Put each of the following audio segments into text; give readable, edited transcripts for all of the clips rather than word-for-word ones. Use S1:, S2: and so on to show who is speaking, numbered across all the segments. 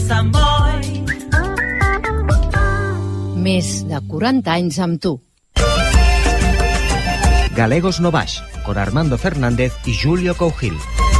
S1: Sant Boi.
S2: Més de 40 anys amb tu.
S3: Galegos no Baix, con Armando Fernández y Julio Cougil.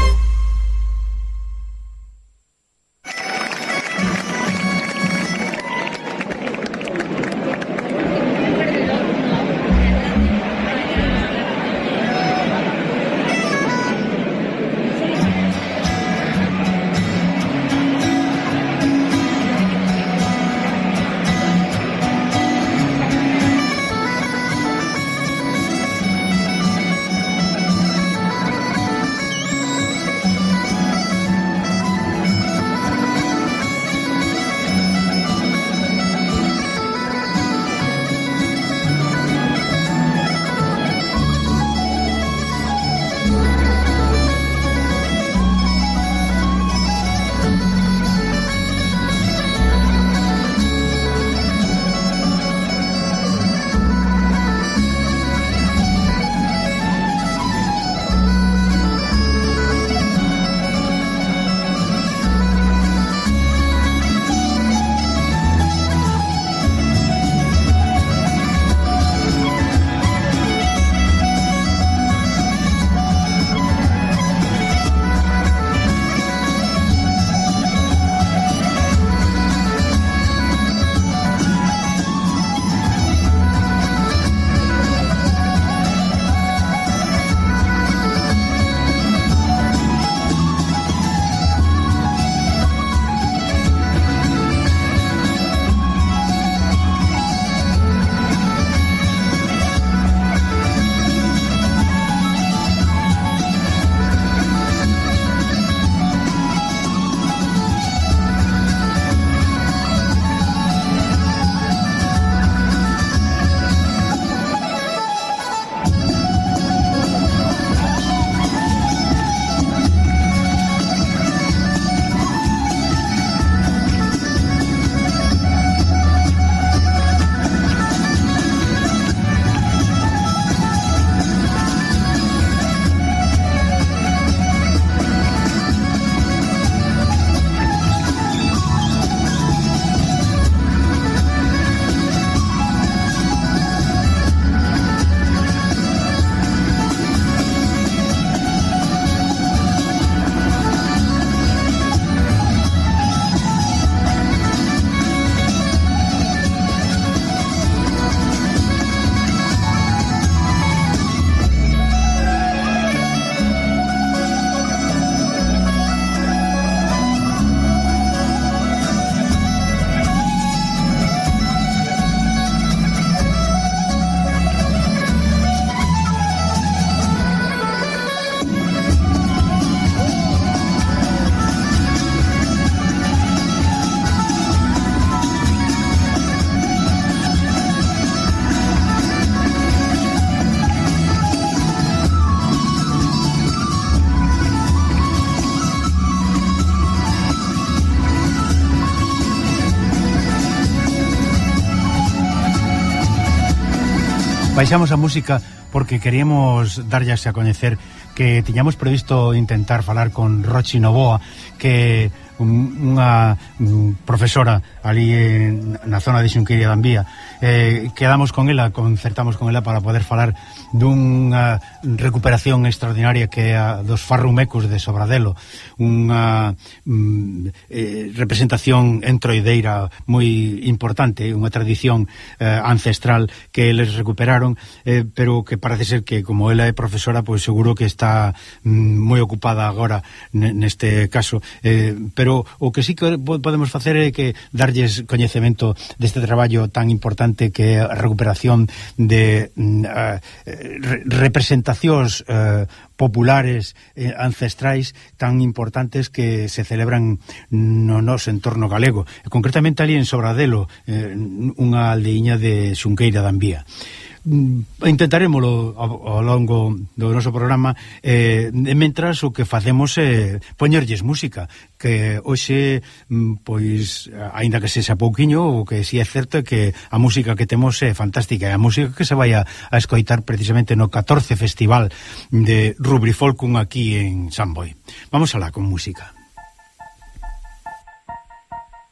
S4: Baixamos a música porque queríamos darlles a coñecer que tiñamos previsto intentar falar con Rochi Novoa, que unha profesora ali na zona de Xunqueira de Ambía. Quedamos con ela, concertamos con ela para poder falar dunha recuperación extraordinaria que é a dos farrumecos de Sobradelo, unha representación entroideira moi importante, unha tradición ancestral que eles recuperaron, pero que parece ser que como ela é profesora, pois seguro que está moi ocupada agora neste caso, pero o que sí que podemos facer é que darlles coñecemento deste traballo tan importante que é a recuperación de representacións populares ancestrais tan importantes que se celebran no noso entorno galego, e concretamente ali en Sobradelo, unha aldeiña de Xunqueira de Ambía. Intentaremoslo ao longo do noso programa, mentras o que facemos é poñerlles música, que hoxe, pois, aínda que sexa pouquiño, o que si é certo é que a música que temos é fantástica, é a música que se vai a escoitar precisamente no 14 Festival de Rubrifolcum aquí en Sant Boi. Vamos alá con música.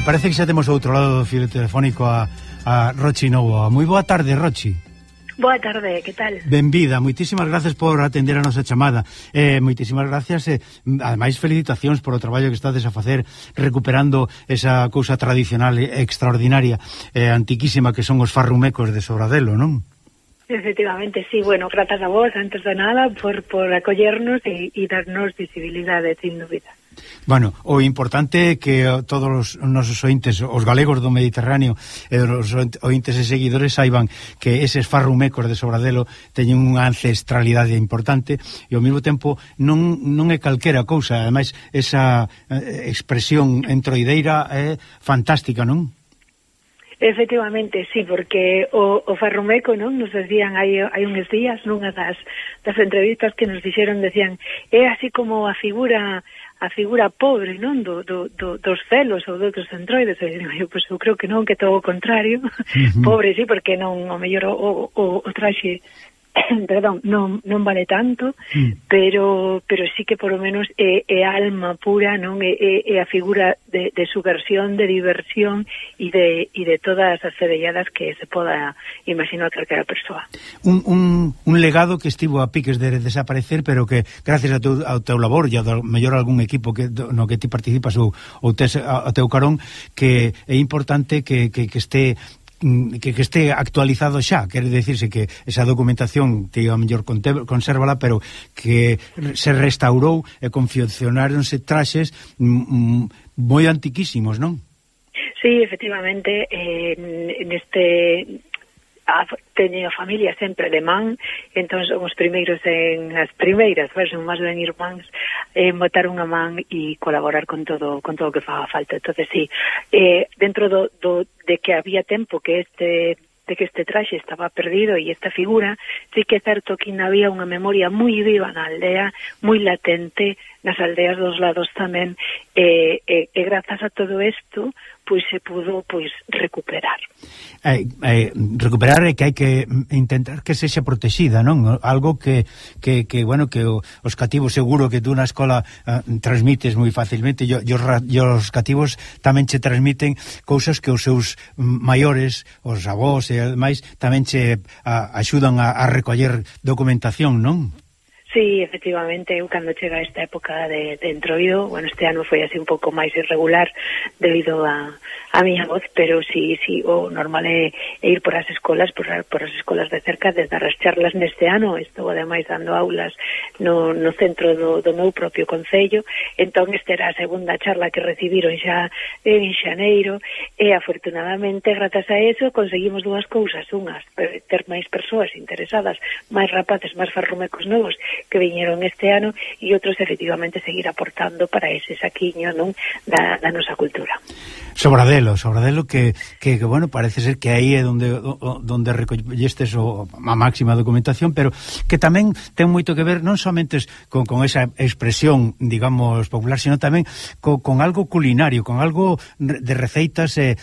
S4: parece que xa temos ao outro lado do filo telefónico a Rochi Novoa. Moi boa tarde, Rochi.
S1: Boa tarde, que tal?
S4: Benvida, moitísimas gracias por atender a nosa chamada. Moitísimas gracias, ademais felicitacións por o traballo que estades a facer recuperando esa cousa tradicional extraordinaria, antiquísima que son os farrumecos de Sobradelo, non?
S1: Efectivamente, sí, bueno, grazas a vos, antes de nada, por acollernos e darnos visibilidade, sin dúbida.
S4: Bueno, o importante é que todos os nosos ointes, os galegos do Mediterráneo e os ointes e seguidores saiban que eses farrumecos de Sobradelo teñen unha ancestralidade importante e ao mesmo tempo non é calquera cousa, ademais esa expresión entroideira é fantástica, non?
S1: Efectivamente, sí, porque o farrumeco, non, nos decían hai uns días nunha das entrevistas que nos dixeron, decían, é así como a figura pobre, non, dos celos ou dos centroides. E eu, pues, eu creo que non, que todo o contrario. Pobre, sí, porque non, o mellor o traxe perdón, non vale tanto, pero sí que por lo menos é alma pura, non, é a figura de subversión, de diversión e de todas as cedelladas que se poda imaginar calquera persoa.
S4: Un legado que estivo a piques de desaparecer, pero que gracias ao teu labor e ao mellor algún equipo no que ti participas ou tes a teu carón, que é importante que este actualizado xa, quere dicirse que esa documentación te a mellor consérvala, pero que se restaurou e confeccionáronse traxes moi antiquísimos, non?
S1: Sí, efectivamente, teño a familia sempre alemán, entón son os primeiros as primeiras, son máis ben irmáns, botar unha man e colaborar con todo o que faga falta. Entonces, sí, dentro de que había tempo que este traxe estaba perdido e esta figura, sí que é certo que ainda había unha memoria moi viva na aldea, moi latente nas aldeas dos lados tamén, e grazas a todo isto pois se pudo recuperar.
S4: Recuperar é que hai que intentar que sexa protexida, non? Algo que bueno, que os cativos, seguro que tú na escola transmites moi facilmente, e os cativos tamén che transmiten cousas que os seus maiores, os avós e ademais tamén che axudan a recoller documentación, non?
S1: Sí, efectivamente, eu cando chega esta época de entroido, bueno, este ano foi así un pouco máis irregular debido a miña voz, pero sí, o normal é ir por as escolas, por as escolas de cerca, desde as charlas neste ano, estou ademais dando aulas no centro do meu propio concello, entón esta era a segunda charla que recibiron xa en xaneiro, e afortunadamente, grazas a eso, conseguimos dúas cousas, unhas, ter máis persoas interesadas, máis rapaces, máis farrumecos novos, que viñeron este ano, e outros efectivamente seguir aportando para ese saquiño, non, da nosa cultura.
S4: Sobradelo que bueno, parece ser que aí é onde recollestes a máxima documentación, pero que tamén ten moito que ver non somente con esa expresión, digamos, popular, sino tamén con algo culinario, con algo de receitas de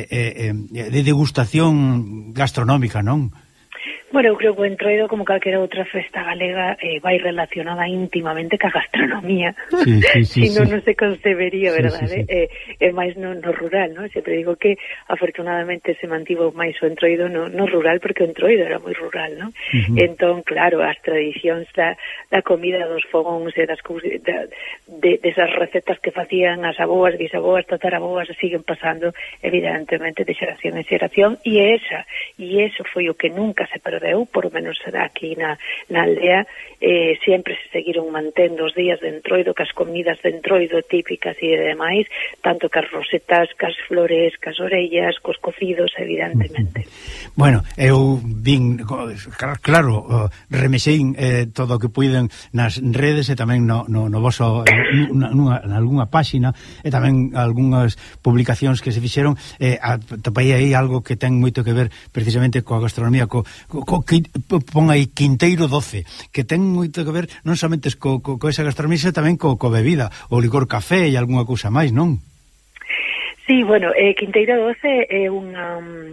S4: degustación gastronómica, non?
S1: Bueno, eu creo que o entroido, como calquera outra festa galega, vai relacionada íntimamente ca gastronomía. Si non se concebería, verdade? É máis no rural, non? Sempre digo que afortunadamente se mantivo máis o entroido no rural, porque o entroido era moi rural, non? Entón, claro, as tradicións da comida dos fogóns e desas recetas que facían as aboas, bisaboas, tataraboas, siguen pasando evidentemente de xeración en xeración, e eso foi o que nunca se perdeu, por menos aquí na aldea, sempre se seguiron mantendo os días de entroido, cas comidas de entroido típicas e demais, tanto cas rosetas, cas flores, cas orellas, cos cocidos, evidentemente.
S4: Bueno, eu vin, claro, remexein todo o que puiden nas redes e tamén no voso nalgúna páxina, e tamén algunhas publicacións que se fixeron, topei aí algo que ten moito que ver precisamente coa gastronomía, pon aí Quinteiro 12, que ten moito que ver non somente co esa gastronomía, sino tamén co bebida, o licor café e algunha cousa máis, non?
S1: Sí, bueno, Quinteiro 12 é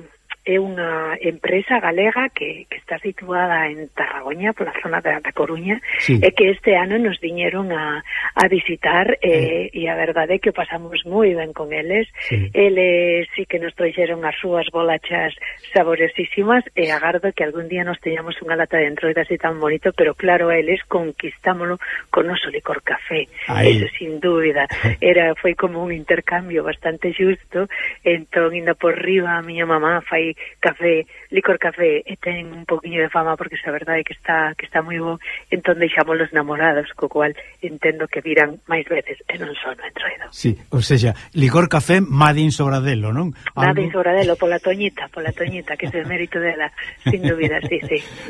S1: é unha empresa galega que está situada en Tarragona, pola zona da Coruña, e que este ano nos viñeron a visitar, e a verdade é que o pasamos moi ben con eles. Eles sí que nos trouxeron as súas bolachas saborosísimas, e agardo que algún día nos teñamos unha lata de entroido así tan bonito, pero claro, eles conquistámolo con noso licor café. Eso sin dúbida. Foi como un intercambio bastante xusto. Entón, indo por riba, a miña mamá fai café, licor café, e ten un poquinho de fama porque a verdade é que está moi bo. Entón deixamos los namorados, co cual entendo que virán máis veces e non só no entroido.
S4: Sí, ou seja, licor café Madín Sobradelo, non?
S1: Madín Sobradelo, pola Toñita, que é o mérito dela, sin dúbida, sí.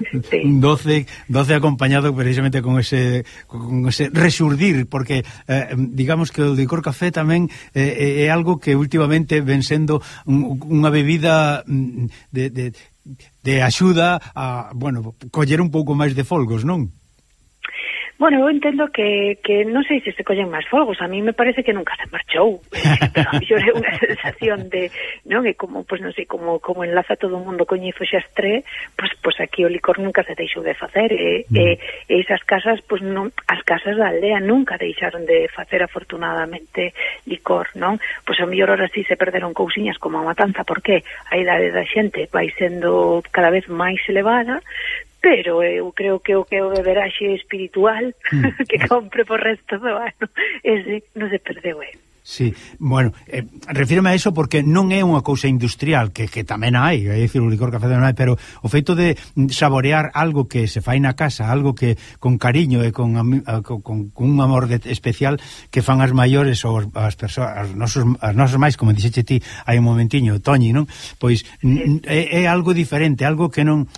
S4: 12 acompañado precisamente con ese resurdir, porque digamos que o licor café tamén é algo que últimamente ven sendo unha bebida de axuda a, bueno, coller un pouco máis de folgos, non?
S1: Bueno, eu entendo que non sei se collen máis fogos, a mí me parece que nunca se marchou, pero a mellor é unha sensación de, non, é como, pois non sei, como enlaza todo o mundo coñizo xastre, pois aquí o licor nunca se deixou de facer, e esas casas, pois non, as casas da aldea nunca deixaron de facer afortunadamente licor, non? Pois a mellor ahora sí se perderon cousiñas como a matanza, porque a idade da xente vai sendo cada vez máis elevada, pero eu creo que o beberaxe espiritual que compre por resto do ano, ese non se perdeu.
S4: Sí, bueno, refírome a eso porque non é unha cousa industrial, que tamén hai, é dicir, o licor café non hai, pero o feito de saborear algo que se fai na casa, algo que con cariño e con un amor especial que fan as maiores ou as persoas, as nosas máis, como dixeche ti hai un momentiño, Toñi, non? Pois é algo diferente, algo que non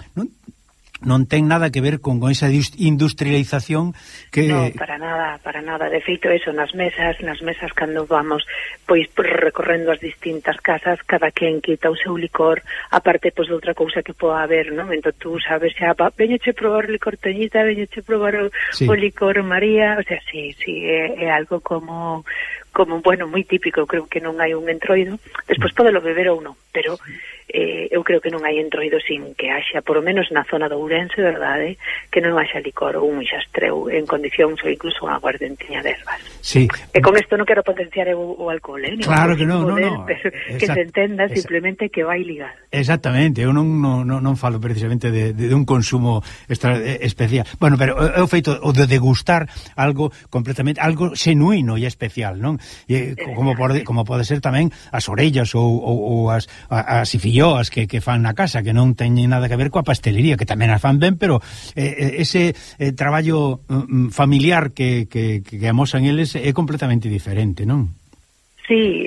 S4: ten nada que ver con esa industrialización que...
S1: No, para nada. De feito, eso, nas mesas cando vamos pois recorrendo as distintas casas, cada quen quita o seu licor, aparte pois de outra cousa que poda haber, non? Entón tú sabes xa, veñeche probar o licor Toñita, veñeche probar o licor María, o sea, sí, é algo como, bueno, moi típico. Creo que non hai un entroido, despois podelo beber ou non, pero eu creo que non hai entroido sin que haxa, por lo menos na zona de Ourense, verdade, que non haxa licor ou un xastreu en condicións ou incluso unha aguardentiña de ervas.
S4: Sí.
S1: E con isto non quero potenciar o alcohol,
S4: claro que non.
S1: Pero que se entenda simplemente que vai ligado.
S4: Exactamente, eu non falo precisamente de un consumo especial. Bueno, pero é o feito o de degustar algo completamente, algo xenuíno e especial, non? E como pode ser tamén as orellas ou as ifilloas que fan na casa, que non teñen nada que ver coa pastelería, que tamén as fan ben, pero ese traballo familiar que amosan eles é completamente diferente, non?
S1: Sí,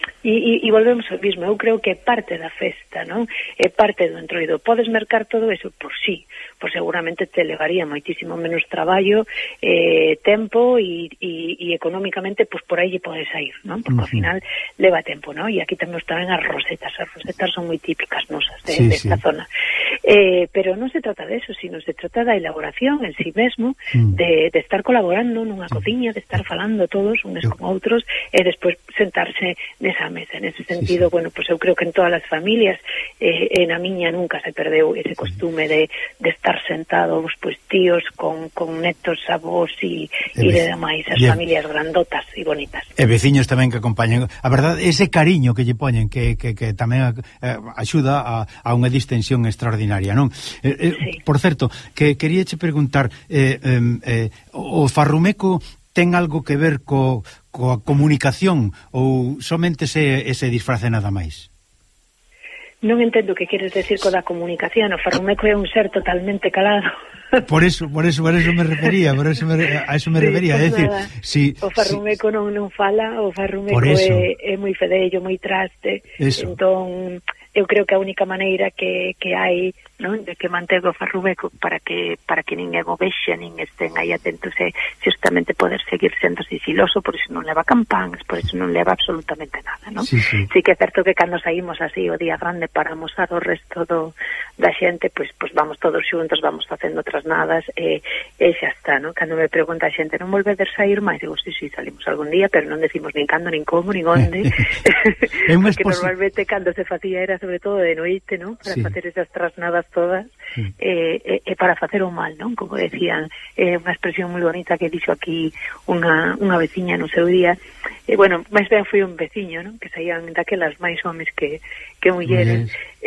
S1: e volvemos ao mismo. Eu creo que é parte da festa, non? É parte do entroido. Podes mercar todo eso por sí, pois seguramente te levaría moitísimo menos traballo, tempo e económicamente, pois por aí lle podes sair, non? Porque ao final leva tempo, non? E aquí temos tamén as rosetas son moi típicas nosas desta zona. Pero non se trata de eso, sino se trata da elaboración en sí mesmo, de estar colaborando nunha cociña, de estar falando todos uns con outros, e despois sentarse nesa mesa. En ese sentido, bueno, pues eu creo que en todas as familias, na miña nunca se perdeu ese costume de estar sentados, pues tíos con netos, avós e demais, as familias grandotas e bonitas.
S4: E veciños tamén que acompañan. A verdade, ese cariño que lle poñen que tamén axuda a unha distensión extraordinaria, non? Por certo, que queríache preguntar, o farrumeco ten algo que ver coa comunicación ou somente ese disfrace nada máis?
S1: Non entendo o que queres decir co da comunicación. O farrumeco é un ser totalmente calado.
S4: Por eso me refería, a eso me refería, é dicir,
S1: o farrumeco non fala, o farrumeco é moi fedello, moi traste. Entón, eu creo que a única maneira que hai, non, de que mantega o farrumeco para que ninguén o vexe, nin estén aí atentos, é justamente poder seguir sendo sigiloso, por iso non leva campáns, por iso non leva absolutamente nada, non? Sí que é certo que cando saímos así o día grande para amosar o resto da xente, pois vamos todos xuntos, vamos facendo trasnadas e xa está, non? Cando me pregunta a xente, non volvedes sair máis? Digo, sí, salimos algún día, pero non decimos nin cando, nin como, nin onde. Porque normalmente cando se facía era sobre todo de noite, non? Para facer esas trasnadas todas, e para facer o mal, non? Como decían, unha expresión moi bonita que dixo aquí unha veciña no seu día, bueno, máis ben foi un veciño, non? Que saían daquelas máis homes que mulleres,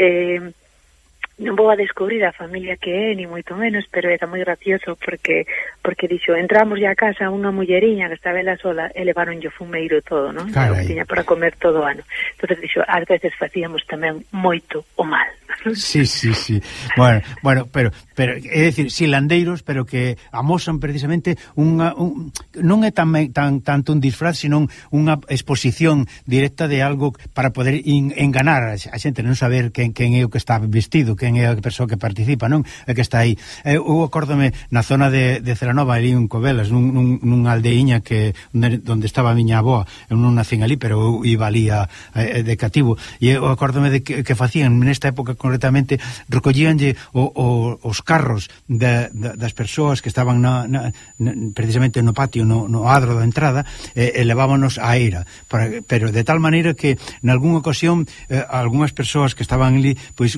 S1: non vou a descubrir a familia que é, ni moito menos, pero era moi gracioso porque dixo, entramos ya a casa unha mulleriña que estaba ela sola e levaron yo fumeiro todo, non? O que tiña para comer todo o ano. Entonces dixo, ás veces facíamos tamén moito o mal.
S4: Sí. Bueno, pero é dicir, silandeiros, pero que amosan precisamente non é tanto un disfraz, sino unha exposición directa de algo para poder enganar a xente, non saber quen é o que está vestido, quen é a persoa que participa, non? É que está aí. Eu acórdome na zona de Celanova, ali en Covelas, nunha aldeiña onde estaba a miña avoa, eu non nacín ali, pero eu iba ali de cativo, e eu acórdome de que facían nesta época concretamente, recollíanlle os carros das persoas que estaban precisamente no patio, no adro da entrada, e levábanos á eira, pero de tal maneira que nalgúnha ocasión algunhas persoas que estaban ali pois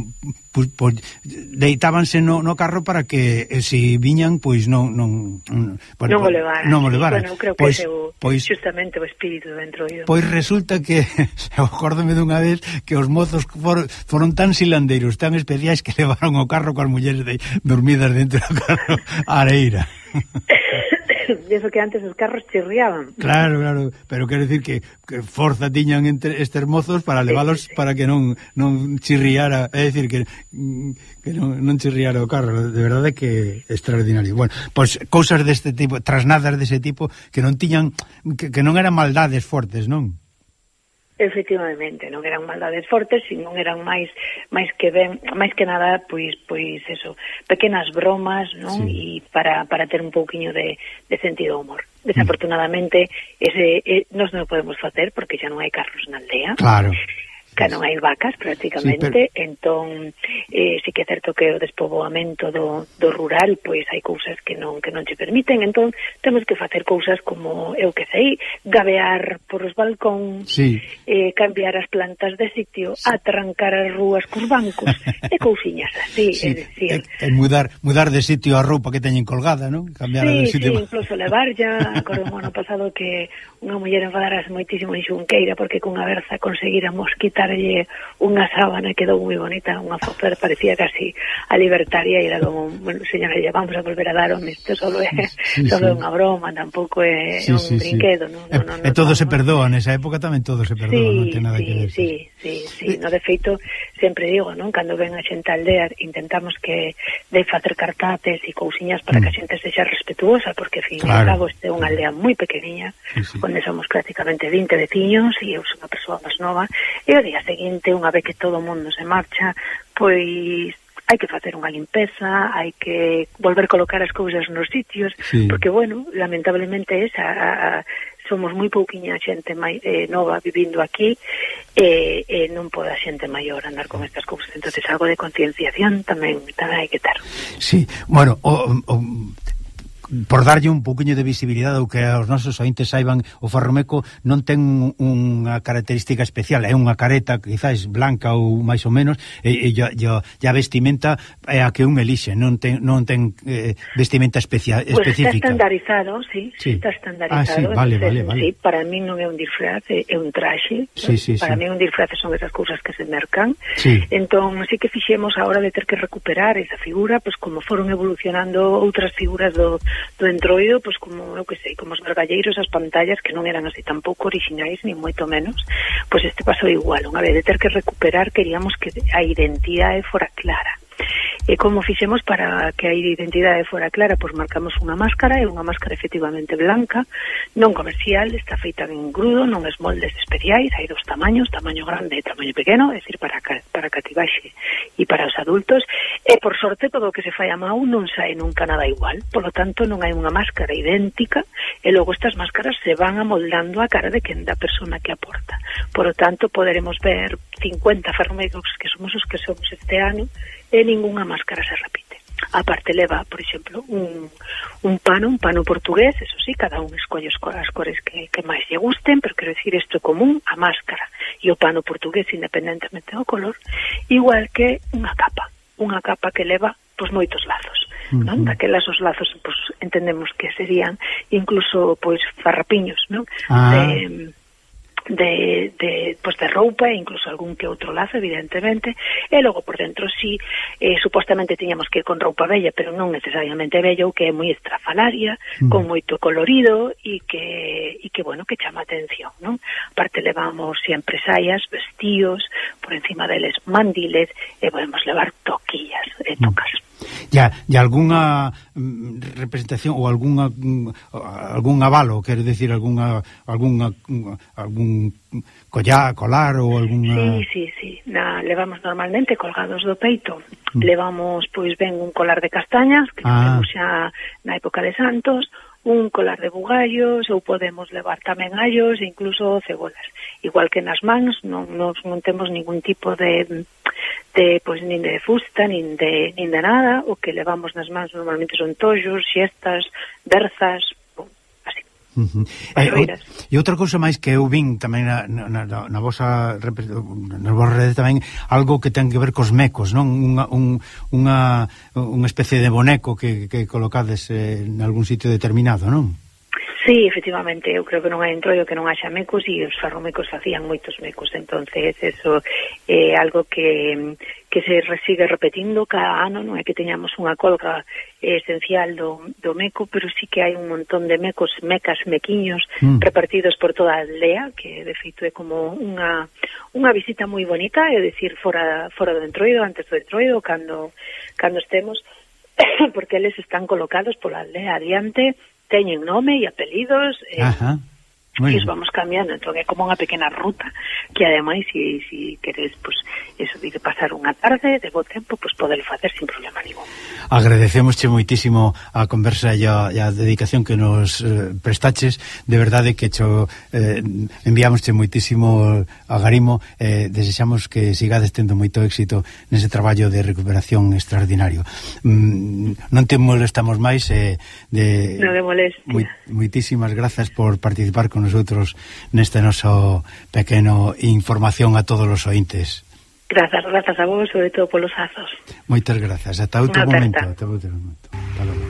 S4: deitábanse no carro para que se viñan pois non o levaran.
S1: Bueno, creo que é justamente o espírito dentro do...
S4: Pois resulta que acórdome dunha vez que os mozos foron tan silandeiros, tan especiais, que levaron o carro coas mulleres dormidas dentro do carro á areira.
S1: Eso que antes os carros chirriaban.
S4: Claro, pero quero dicir que forza tiñan entre estes mozos para leválos para que non chirriara, é dicir que non chirriara o carro. De verdade que é extraordinario. Bueno, pois cousas deste tipo, trasnadas dese tipo que non tiñan, que non eran maldades fortes, non?
S1: Efectivamente, non eran maldades fortes, sino eran máis que nada, pois eso, pequenas bromas, non? E para ter un pouquiño de sentido humor. Desafortunadamente, nós non o podemos facer porque xa non hai carros na aldea.
S4: Claro.
S1: Que non hai vacas prácticamente, entón sí que é certo que o despoboamento do rural, pois hai cousas que non che permiten, entón temos que facer cousas como, eu que sei, gabear por os balcóns, cambiar as plantas de sitio, atrancar as rúas cos bancos, e cousiñas así, é dicir...
S4: Mudar de sitio a roupa que teñen colgada, non? Cambiar de sitio...
S1: incluso levar ya, acordo o ano pasado que unha muller enfadarase moitísimo en Xunqueira porque cunha berza conseguíramos quitarlle unha sábana, quedou moi bonita, unha foto, parecía casi a libertaria, e era como, bueno, señora, ya vamos a volver a dar isto solo é unha broma, tampouco é un brinquedo, non?
S4: E todo se perdoa, nesa época tamén todo se perdoa, non ten nada que ver.
S1: Sí, no, de feito, sempre digo, non? Cando ven a xente a aldea, intentamos que de facer cartates e cousiñas para que a xente sexa respetuosa, porque, fin, cabo, este é unha aldea moi pequeniña, onde somos prácticamente 20 veciños, e eu sou unha persoa máis nova, e o día seguinte, unha vez que todo o mundo se marcha, pois hai que facer unha limpeza, hai que volver colocar as cousas nos sitios, porque, bueno, lamentablemente somos moi pouquiña xente nova vivindo aquí, e non pode a xente maior andar con estas cousas, entonces algo de concienciación tamén hai que ter.
S4: Sí, bueno, por darlle un pouquiño de visibilidade ou que os nosos ointes saiban, o Ferromeco non ten unha característica especial, é unha careta quizás blanca ou máis ou menos, e a vestimenta é a que un elixe, non ten vestimenta específica.
S1: Está estandarizado, está estandarizado.
S4: Vale.
S1: Sí, para mí non é un disfraz, é un traxe. Para mí un disfraz son esas cousas que se mercan. Entón, sí que fixemos a hora de ter que recuperar esa figura, pois como foron evolucionando outras figuras do entroido, pois como, eu que sei, como os vergalleiros, as pantallas, que non eran así tampouco orixinais, ni moito menos, pois este pasou igual. Unha vez de ter que recuperar, queríamos que a identidade fora clara. E como fixemos para que a identidade fora clara? Pois marcamos unha máscara, é unha máscara efectivamente blanca, non comercial, está feita en grudo, non es moldes especiais, hai dos tamaños, tamaño grande e tamaño pequeno, é dicir, para cativaxe e para os adultos, e por sorte todo o que se fai a mão non sae nunca nada igual, polo tanto non hai unha máscara idéntica, e logo estas máscaras se van amoldando a cara de quen da persona que aporta. Por lo tanto, poderemos ver 50 fermegos que somos os que somos este ano, e ningunha máscara se repite. A parte leva, por exemplo, un pano portugués, eso sí, cada un escolle as cores que máis lle gusten, pero quero dicir, isto é común, a máscara e o pano portugués, independentemente do color, igual que unha capa que leva pois moitos lazos, non? Daquelas os lazos pois entendemos que serían incluso pois farrapiños, non? De roupa e incluso algún que outro lazo, evidentemente, e logo por dentro supostamente tiñamos que ir con roupa bella, pero non necesariamente bella, ou que é moi estrafalaria, con moito colorido e que bueno, que chama atención, non? Aparte levamos sempre saias, vestíos, por encima deles mandiles, e podemos levar toquillas e tocas.
S4: E algunha representación ou algún avalo, quero decir, algún colar ou algunha...
S1: Sí. Levamos normalmente colgados do peito, levamos pois ben un colar de castañas, que temos xa na época de Santos, un colar de bugallos, ou podemos levar tamén allos e incluso cebolas. Igual que nas mans non temos ningún tipo de pois nin de fusta, nin de nada. O que levamos nas mans normalmente son tollos, xestas, berzas, así.
S4: E outra cousa máis que eu vin tamén na vosa rede tamén, algo que ten que ver cos mecos, non? Unha especie de boneco que colocades en algún sitio determinado, non?
S1: Sí, efectivamente, eu creo que non hai entroido que non haxa mecos, e os ferromecos facían moitos mecos, entonces eso é algo que se sigue repetindo cada ano, non é que teñamos unha colga esencial do meco, pero sí que hai un montón de mecas, mequiños repartidos por toda a aldea, que de feito é como unha visita moi bonita, é dicir, fora do entroido, antes do entroido, cando estemos, porque eles están colocados pola aldea adiante, teñen nome e apelidos, e os vamos cambiando, entón é como unha pequena ruta que ademais, se queres, pues, eso de pasar unha tarde de bo tempo, pues podelo facer sin problema ningún.
S4: Agradecemosche moitísimo a conversa e a dedicación que nos prestaches, de verdade que enviámosche moitísimo agarimo, desexamos que sigades tendo moito éxito nese traballo de recuperación extraordinario. Non te molestamos máis,
S1: non de molestia.
S4: Moitísimas grazas por participar con nosotros neste noso pequeno información a todos os ointes.
S1: Grazas a vos, sobre todo polos azos.
S4: Moitas grazas, ata outro momento. Ata outro momento. Hasta logo.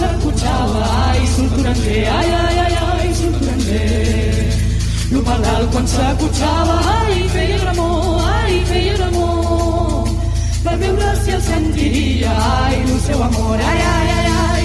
S5: s'acotxava, ai, Sortoranger, ai, ai, ai, ai, Sortoranger. Lo pardal quan s'acotxava, ai, feia remor, ai, feia remor, per veure si el sentiria, ai, el seu amor, ai, ai, ai, ai,